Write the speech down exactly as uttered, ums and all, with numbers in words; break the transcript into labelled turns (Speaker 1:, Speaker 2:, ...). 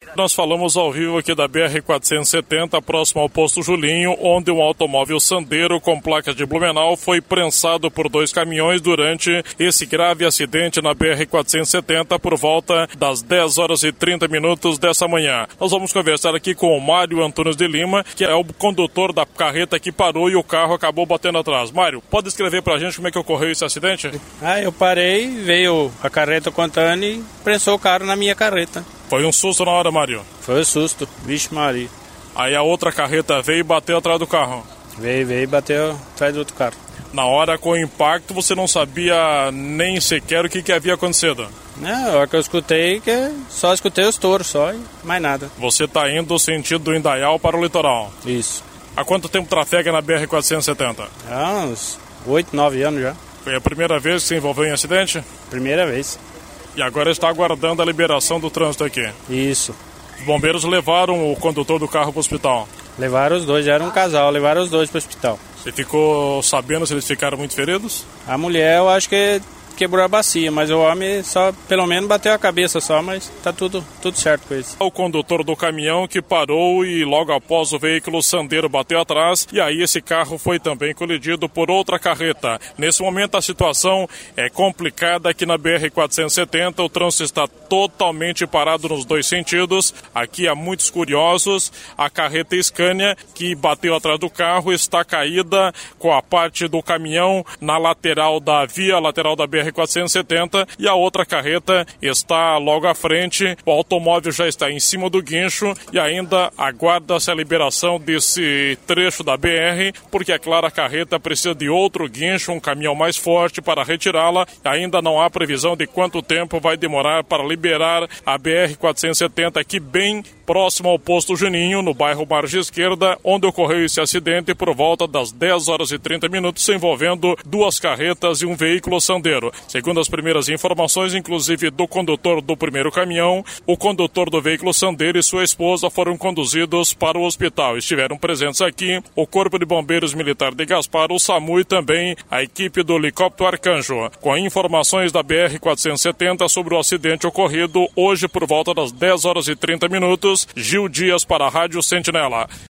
Speaker 1: Nós falamos ao vivo aqui da B R quatrocentos e setenta, próximo ao posto Julinho, onde um automóvel Sandero com placa de Blumenau foi prensado por dois caminhões durante esse grave acidente na B R quatrocentos e setenta por volta das dez horas e trinta minutos dessa manhã. Nós vamos conversar aqui com o Mário Antunes de Lima, que é o condutor da carreta que parou e o carro acabou batendo atrás. Mário, pode descrever pra gente como é que ocorreu esse acidente?
Speaker 2: Ah, eu parei, veio a carreta contando e prensou o carro na minha carreta.
Speaker 1: Foi um susto na hora, Mário?
Speaker 2: Foi um susto, vixe Maria.
Speaker 1: Aí a outra carreta veio e bateu atrás do carro?
Speaker 2: Veio, veio e bateu atrás do outro carro.
Speaker 1: Na hora, com o impacto, você não sabia nem sequer o que, que havia acontecido?
Speaker 2: Não, a hora que eu escutei, que só escutei os touros, só e mais nada.
Speaker 1: Você está indo no sentido do Indaial para o litoral?
Speaker 2: Isso.
Speaker 1: Há quanto tempo trafega na B R quatrocentos e setenta?
Speaker 2: Há uns oito, nove anos já.
Speaker 1: Foi a primeira vez que se envolveu em acidente?
Speaker 2: Primeira vez.
Speaker 1: E agora está aguardando a liberação do trânsito aqui?
Speaker 2: Isso.
Speaker 1: Os bombeiros levaram o condutor do carro para o hospital?
Speaker 2: Levaram os dois, já era um casal, levaram os dois para o hospital.
Speaker 1: Você ficou sabendo se eles ficaram muito feridos?
Speaker 2: A mulher, eu acho que quebrou a bacia, mas o homem só, pelo menos, bateu a cabeça só, mas tá tudo, tudo certo com isso.
Speaker 1: O condutor do caminhão que parou e logo após o veículo Sandero bateu atrás e aí esse carro foi também colidido por outra carreta. Nesse momento a situação é complicada aqui na B R quatrocentos e setenta, o trânsito está totalmente parado nos dois sentidos. Aqui há muitos curiosos, a carreta Scania que bateu atrás do carro está caída com a parte do caminhão na lateral da via, lateral da B R quatrocentos e setenta, e a outra carreta está logo à frente. O automóvel já está em cima do guincho e ainda aguarda-se a liberação desse trecho da B R, porque é claro, a carreta precisa de outro guincho, um caminhão mais forte para retirá-la. Ainda não há previsão de quanto tempo vai demorar para liberar a B R quatrocentos e setenta aqui bem próximo ao posto Juninho, no bairro Margem Esquerda, onde ocorreu esse acidente por volta das dez horas e trinta minutos, envolvendo duas carretas e um veículo Sandero. Segundo as primeiras informações, inclusive do condutor do primeiro caminhão, o condutor do veículo Sandero e sua esposa foram conduzidos para o hospital. Estiveram presentes aqui o Corpo de Bombeiros Militar de Gaspar, o SAMU e também a equipe do helicóptero Arcanjo. Com informações da B R quatrocentos e setenta sobre o acidente ocorrido hoje por volta das dez horas e trinta minutos, Gil Dias para a Rádio Sentinela.